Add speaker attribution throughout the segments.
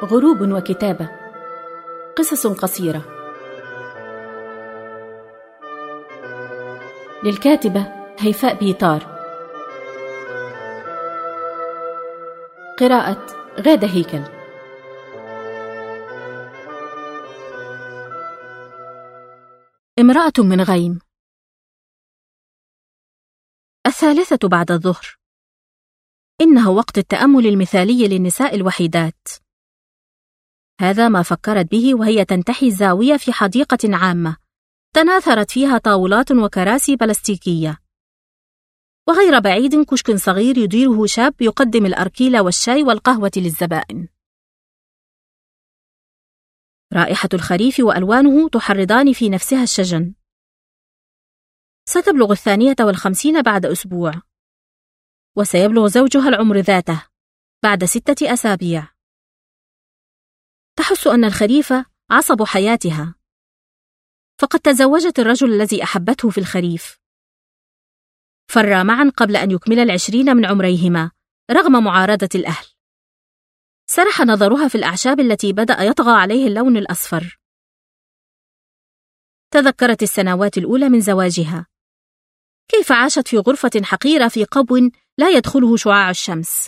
Speaker 1: غروب وكتابة. قصص قصيرة للكاتبة هيفاء بيطار. قراءة غادة هيكل. امرأة من غيم. 3:00 بعد الظهر. إنه وقت التأمل المثالي للنساء الوحيدات. هذا ما فكرت به وهي تنتحي الزاوية في حديقة عامة تناثرت فيها طاولات وكراسي بلاستيكية، وغير بعيد كشك صغير يديره شاب يقدم الأركيلة والشاي والقهوة للزبائن. رائحة الخريف وألوانه تحرضان في نفسها الشجن. ستبلغ 52 بعد أسبوع، وسيبلغ زوجها العمر ذاته بعد 6 أسابيع. تحس أن الخريف عصب حياتها، فقد تزوجت الرجل الذي أحبته في الخريف. فرا معا قبل أن يكمل 20 من عمريهما رغم معارضة الأهل. سرح نظرها في الأعشاب التي بدأ يطغى عليه اللون الأصفر. تذكرت السنوات الأولى من زواجها، كيف عاشت في غرفة حقيرة في قبو لا يدخله شعاع الشمس.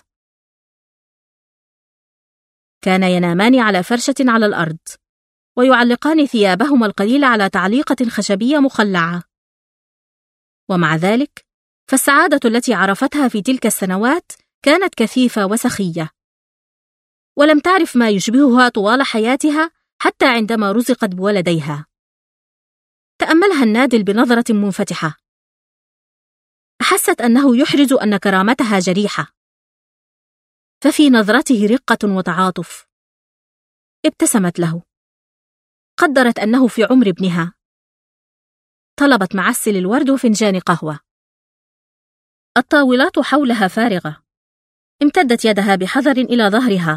Speaker 1: كان ينامان على فرشة على الأرض، ويعلقان ثيابهما القليلة على تعليقة خشبية مخلعة. ومع ذلك فالسعادة التي عرفتها في تلك السنوات كانت كثيفة وسخية، ولم تعرف ما يشبهها طوال حياتها حتى عندما رزقت بولديها. تأملها النادل بنظرة منفتحة. أحست أنه يحرز أن كرامتها جريحة، ففي نظرته رقة وتعاطف. ابتسمت له. قدرت أنه في عمر ابنها. طلبت معسل الورد وفنجان قهوة. الطاولات حولها فارغة. امتدت يدها بحذر إلى ظهرها،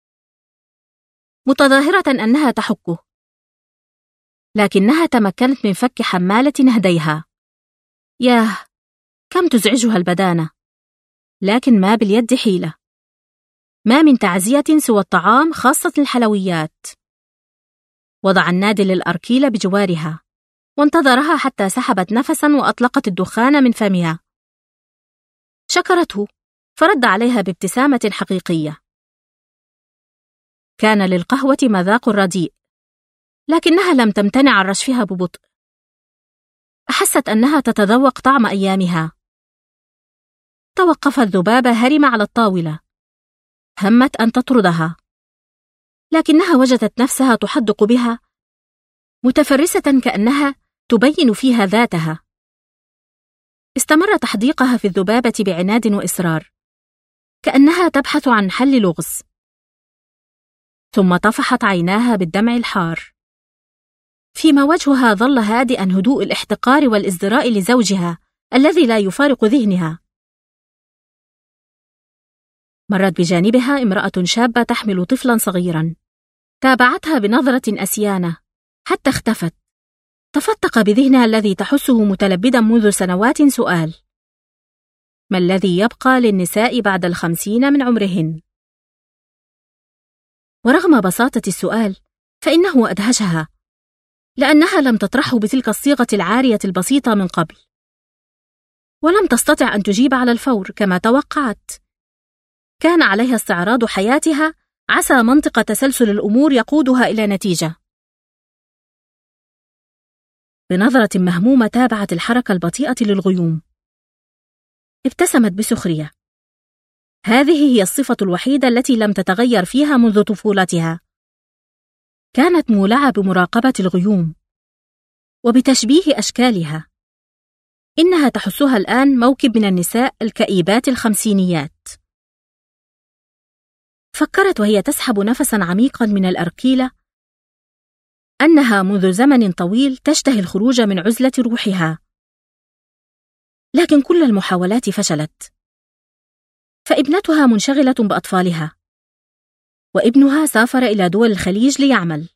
Speaker 1: متظاهرة أنها تحكه، لكنها تمكنت من فك حمالة نهديها. ياه، كم تزعجها البدانة، لكن ما باليد حيلة. ما من تعزية سوى الطعام خاصة الحلويات. وضع النادل الأركيلة بجوارها، وانتظرها حتى سحبت نفسا وأطلقت الدخان من فمها. شكرته، فرد عليها بابتسامة حقيقية. كان للقهوة مذاق رديء، لكنها لم تمتنع عن رشفها ببطء. أحست أنها تتذوق طعم أيامها. توقفت ذبابة هرمة على الطاولة. همت أن تطردها، لكنها وجدت نفسها تحدق بها، متفرسة كأنها تبين فيها ذاتها. استمر تحديقها في الذبابة بعناد وإصرار، كأنها تبحث عن حل لغز. ثم طفحت عيناها بالدمع الحار، فيما وجهها ظل هادئا هدوء الاحتقار والازدراء لزوجها الذي لا يفارق ذهنها. مرت بجانبها امرأة شابة تحمل طفلا صغيرا. تابعتها بنظرة أسيانة حتى اختفت. تفتق بذهنها الذي تحسه متلبدا منذ سنوات سؤال: ما الذي يبقى للنساء بعد 50 من عمرهن؟ ورغم بساطة السؤال فإنه أدهشها، لأنها لم تطرحه بتلك الصيغة العارية البسيطة من قبل. ولم تستطع أن تجيب على الفور كما توقعت. كان عليها استعراض حياتها، عسى منطق تسلسل الأمور يقودها إلى نتيجة. بنظرة مهمومة تابعت الحركة البطيئة للغيوم. ابتسمت بسخرية. هذه هي الصفة الوحيدة التي لم تتغير فيها منذ طفولتها. كانت مولعة بمراقبة الغيوم وبتشبيه أشكالها. إنها تحسها الآن موكب من النساء الكئيبات الخمسينيات. فكرت وهي تسحب نفسا عميقا من الأركيلة أنها منذ زمن طويل تشتهي الخروج من عزلة روحها، لكن كل المحاولات فشلت. فابنتها منشغلة بأطفالها، وابنها سافر إلى دول الخليج ليعمل،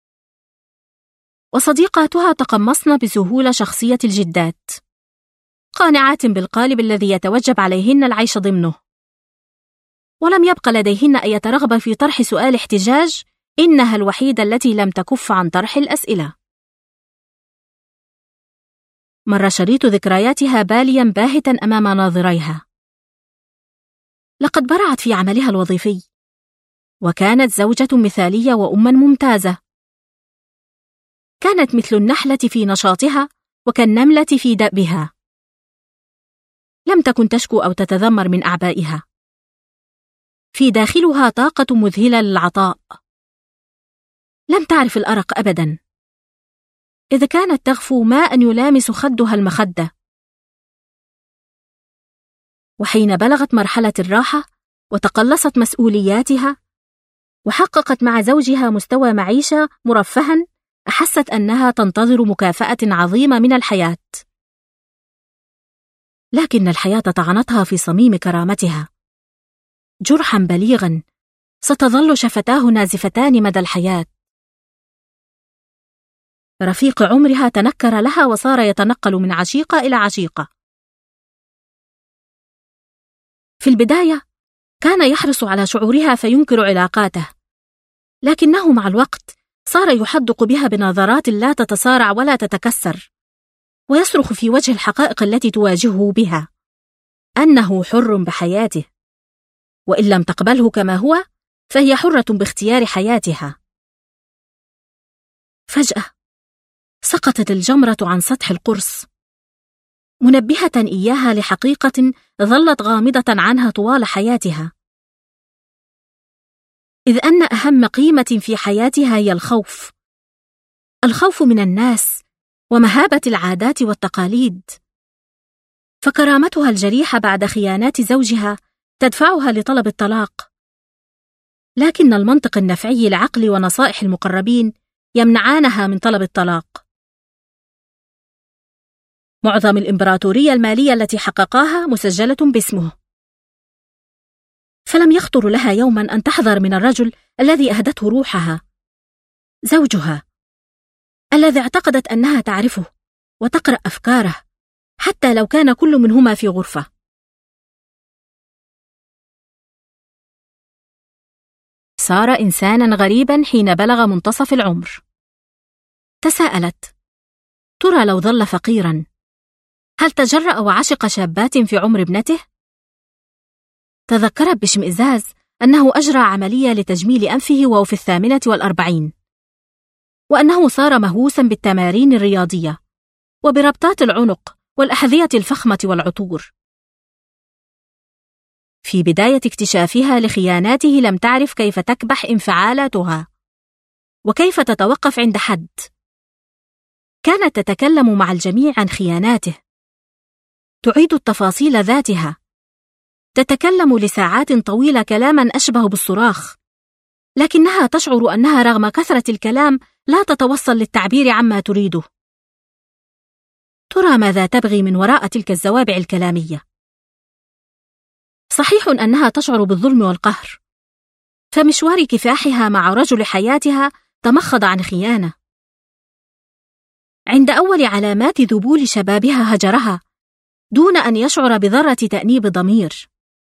Speaker 1: وصديقاتها تقمصن بسهولة شخصية الجدات، قانعات بالقالب الذي يتوجب عليهن العيش ضمنه. ولم يبق لديهن أي رغبة في طرح سؤال احتجاج. إنها الوحيدة التي لم تكف عن طرح الأسئلة. مر شريط ذكرياتها باليا باهتا أمام ناظريها. لقد برعت في عملها الوظيفي، وكانت زوجة مثالية وأما ممتازة. كانت مثل النحلة في نشاطها وكالنملة في دأبها. لم تكن تشكو أو تتذمر من أعبائها. في داخلها طاقة مذهلة للعطاء. لم تعرف الأرق أبدا. إذ كانت تغفو ما أن يلامس خدها المخدة. وحين بلغت مرحلة الراحة وتقلصت مسؤولياتها وحققت مع زوجها مستوى معيشة مرفها، أحست أنها تنتظر مكافأة عظيمة من الحياة. لكن الحياة طعنتها في صميم كرامتها جرحا بليغا ستظل شفتاه نازفتان مدى الحياة. رفيق عمرها تنكر لها وصار يتنقل من عشيقة إلى عشيقة. في البداية كان يحرص على شعورها فينكر علاقاته، لكنه مع الوقت صار يحدق بها بنظرات لا تتصارع ولا تتكسر، ويصرخ في وجه الحقائق التي تواجهه بها أنه حر بحياته، وإن لم تقبله كما هو فهي حرة باختيار حياتها. فجأة سقطت الجمرة عن سطح القرص، منبهة إياها لحقيقة ظلت غامضة عنها طوال حياتها، إذ أن أهم قيمة في حياتها هي الخوف. الخوف من الناس ومهابة العادات والتقاليد. فكرامتها الجريحة بعد خيانات زوجها تدفعها لطلب الطلاق، لكن المنطق النفعي العقلي ونصائح المقربين يمنعانها من طلب الطلاق. معظم الإمبراطورية المالية التي حققاها مسجلة باسمه، فلم يخطر لها يوما أن تحذر من الرجل الذي أهدته روحها، زوجها الذي اعتقدت أنها تعرفه وتقرأ أفكاره حتى لو كان كل منهما في غرفة. صار إنسانا غريبا حين بلغ منتصف العمر. تساءلت: ترى لو ظل فقيرا هل تجرأ وعشق شابات في عمر ابنته؟ تذكرت باشمئزاز أنه أجرى عملية لتجميل أنفه وهو في 48، وأنه صار مهووسا بالتمارين الرياضية وبربطات العنق والأحذية الفخمة والعطور. في بداية اكتشافها لخياناته لم تعرف كيف تكبح انفعالاتها وكيف تتوقف عند حد. كانت تتكلم مع الجميع عن خياناته، تعيد التفاصيل ذاتها، تتكلم لساعات طويلة كلاما أشبه بالصراخ، لكنها تشعر أنها رغم كثرة الكلام لا تتوصل للتعبير عما تريده. ترى ماذا تبغي من وراء تلك الزوابع الكلامية؟ صحيح أنها تشعر بالظلم والقهر، فمشوار كفاحها مع رجل حياتها تمخض عن خيانة. عند أول علامات ذبول شبابها هجرها دون أن يشعر بذرة تأنيب ضمير،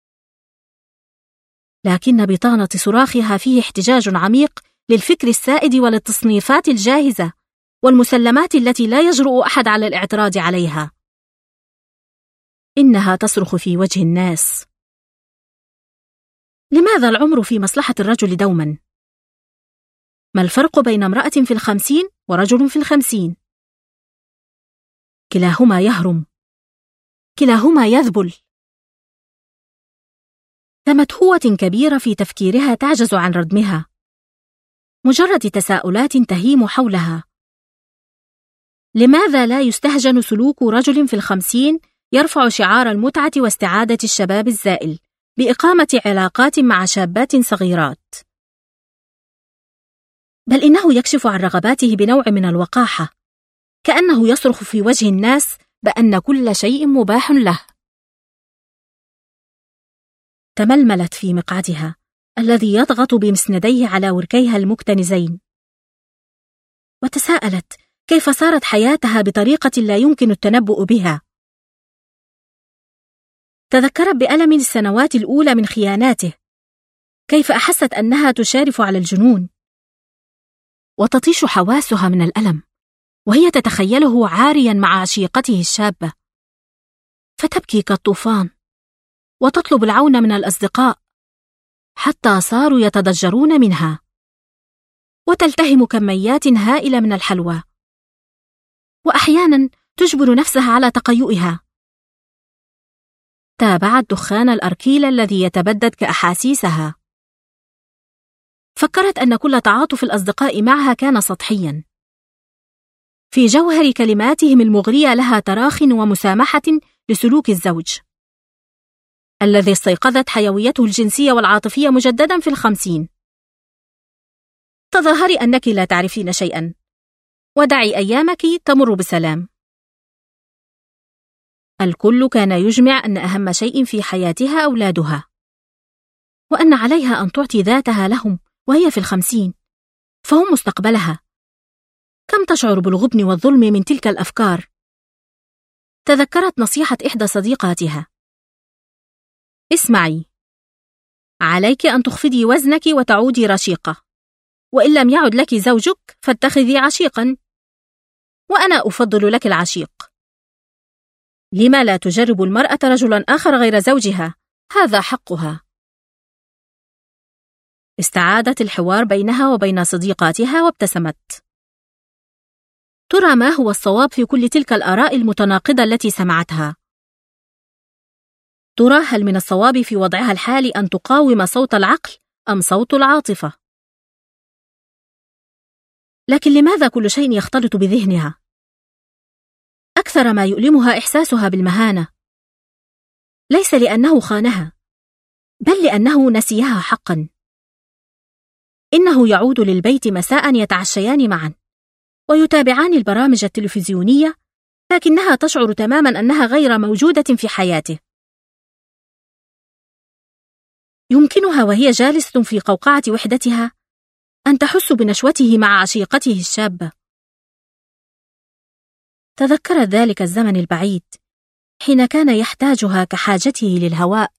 Speaker 1: لكن بطانة صراخها فيه احتجاج عميق للفكر السائد وللتصنيفات الجاهزة والمسلمات التي لا يجرؤ أحد على الاعتراض عليها. إنها تصرخ في وجه الناس: لماذا العمر في مصلحة الرجل دوما؟ ما الفرق بين امرأة في 50 ورجل في 50؟ كلاهما يهرم، كلاهما يذبل. تمتهوة كبيرة في تفكيرها تعجز عن ردمها، مجرد تساؤلات تهيم حولها. لماذا لا يستهجن سلوك رجل في 50 يرفع شعار المتعة واستعادة الشباب الزائل بإقامة علاقات مع شابات صغيرات؟ بل إنه يكشف عن رغباته بنوع من الوقاحة، كأنه يصرخ في وجه الناس بأن كل شيء مباح له. تململت في مقعدها الذي يضغط بمسنديه على وركيها المكتنزين، وتساءلت كيف صارت حياتها بطريقة لا يمكن التنبؤ بها. تذكرت بألم السنوات الأولى من خياناته كيف أحست أنها تشارف على الجنون، وتطيش حواسها من الألم وهي تتخيله عاريا مع عشيقته الشابة، فتبكي كالطوفان وتطلب العون من الأصدقاء حتى صاروا يتضجرون منها، وتلتهم كميات هائلة من الحلوى، وأحيانا تجبر نفسها على تقيؤها. تابعت دخان الأركيل الذي يتبدد كأحاسيسها. فكرت أن كل تعاطف الأصدقاء معها كان سطحيا. في جوهر كلماتهم المغرية لها تراخٍ ومسامحة لسلوك الزوج الذي استيقظت حيويته الجنسية والعاطفية مجددا في 50. تظاهري أنك لا تعرفين شيئا، ودعي أيامك تمر بسلام. الكل كان يجمع أن أهم شيء في حياتها أولادها، وأن عليها أن تعطي ذاتها لهم وهي في 50، فهم مستقبلها. كم تشعر بالغبن والظلم من تلك الأفكار؟ تذكرت نصيحة إحدى صديقاتها: اسمعي، عليك أن تخفضي وزنك وتعودي رشيقة، وإن لم يعد لك زوجك فاتخذي عشيقا، وأنا أفضل لك العشيق. لما لا تجرب المرأة رجلا آخر غير زوجها؟ هذا حقها. استعادت الحوار بينها وبين صديقاتها وابتسمت. ترى ما هو الصواب في كل تلك الآراء المتناقضة التي سمعتها؟ ترى هل من الصواب في وضعها الحالي أن تقاوم صوت العقل أم صوت العاطفة؟ لكن لماذا كل شيء يختلط بذهنها؟ أكثر ما يؤلمها إحساسها بالمهانة، ليس لأنه خانها، بل لأنه نسيها حقا. إنه يعود للبيت مساء يتعشيان معا ويتابعان البرامج التلفزيونية، لكنها تشعر تماما أنها غير موجودة في حياته. يمكنها وهي جالسة في قوقعة وحدتها أن تحس بنشوته مع عشيقته الشابة. تذكرت ذلك الزمن البعيد حين كان يحتاجها كحاجته للهواء.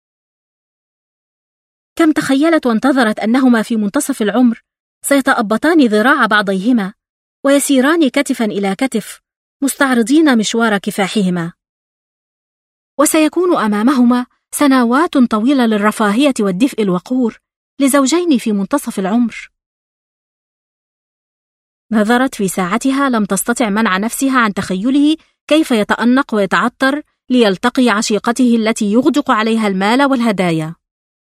Speaker 1: كم تخيلت وانتظرت أنهما في منتصف العمر سيتأبطان ذراع بعضيهما ويسيران كتفا إلى كتف مستعرضين مشوار كفاحهما، وسيكون أمامهما سنوات طويلة للرفاهية والدفء الوقور لزوجين في منتصف العمر. نظرت في ساعتها، لم تستطع منع نفسها عن تخيله كيف يتأنق ويتعطر ليلتقي عشيقته التي يغدق عليها المال والهدايا.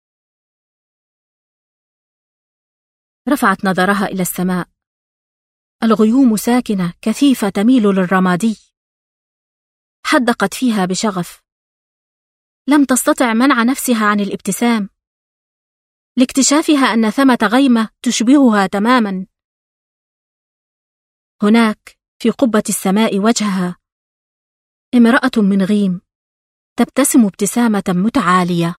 Speaker 1: رفعت نظرها إلى السماء. الغيوم ساكنة كثيفة تميل للرمادي. حدقت فيها بشغف. لم تستطع منع نفسها عن الابتسام لاكتشافها أن ثمة غيمة تشبهها تماما. هناك في قبة السماء وجهها امرأة من غيم تبتسم ابتسامة متعالية.